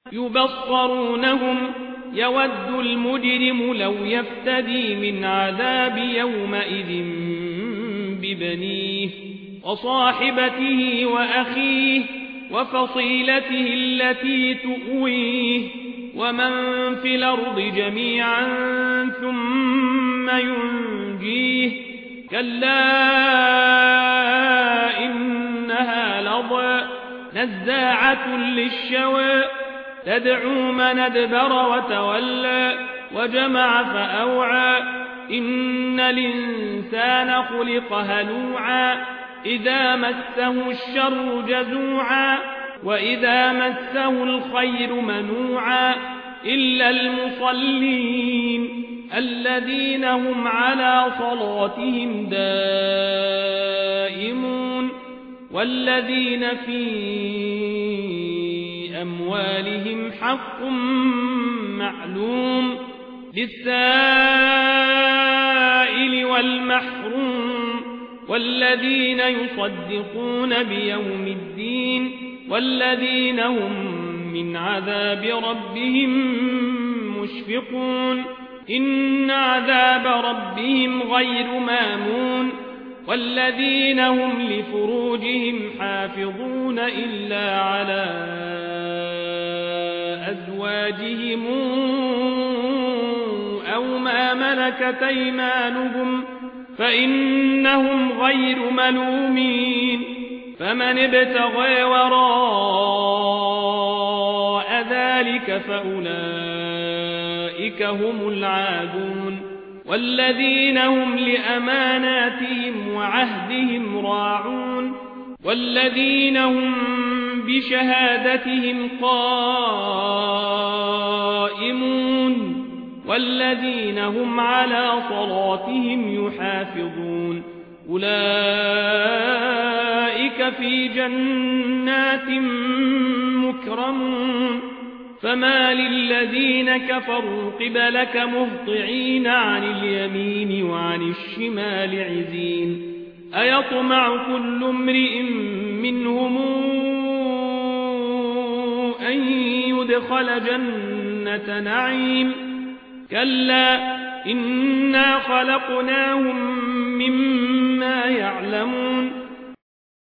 يبصرونهم يود المجرم لو يفتدي من عذاب يومئذ ببنيه وصاحبته وأخيه وفصيلته التي تؤويه ومن في الأرض جميعا ثم ينجيه كلا إنها لظى نزاعة للشوى تدعو من أدبر وتولى وجمع فأوعى إن الإنسان خلق هلوعا إذا مسه الشر جزوعا وإذا مسه الخير منوعا إلا المصلين الذين هم على صلاتهم دائمون والذين في أموالهم حق معلوم للسائل والمحروم والذين يصدقون بيوم الدين والذين هم من عذاب ربهم مشفقون إن عذاب ربهم غير مامون والذين هم لفروجهم حافظون إلا على أزواجهم أو ما ملكت أيمانهم فإنهم غير ملومين فمن ابتغى وراء ذلك فأولئك هم العادون والذين هم لأماناتهم وعهدهم راعون والذين هم بشهادتهم قائمون والذين هم على صلاتهم يحافظون أولئك في جنات مكرمون فما للذين كفروا قبلك مهطعين عن اليمين وعن الشمال عزين أيطمع كل امرئ منهم أن يدخل جنة نعيم كلا إنا خلقناهم مما يعلمون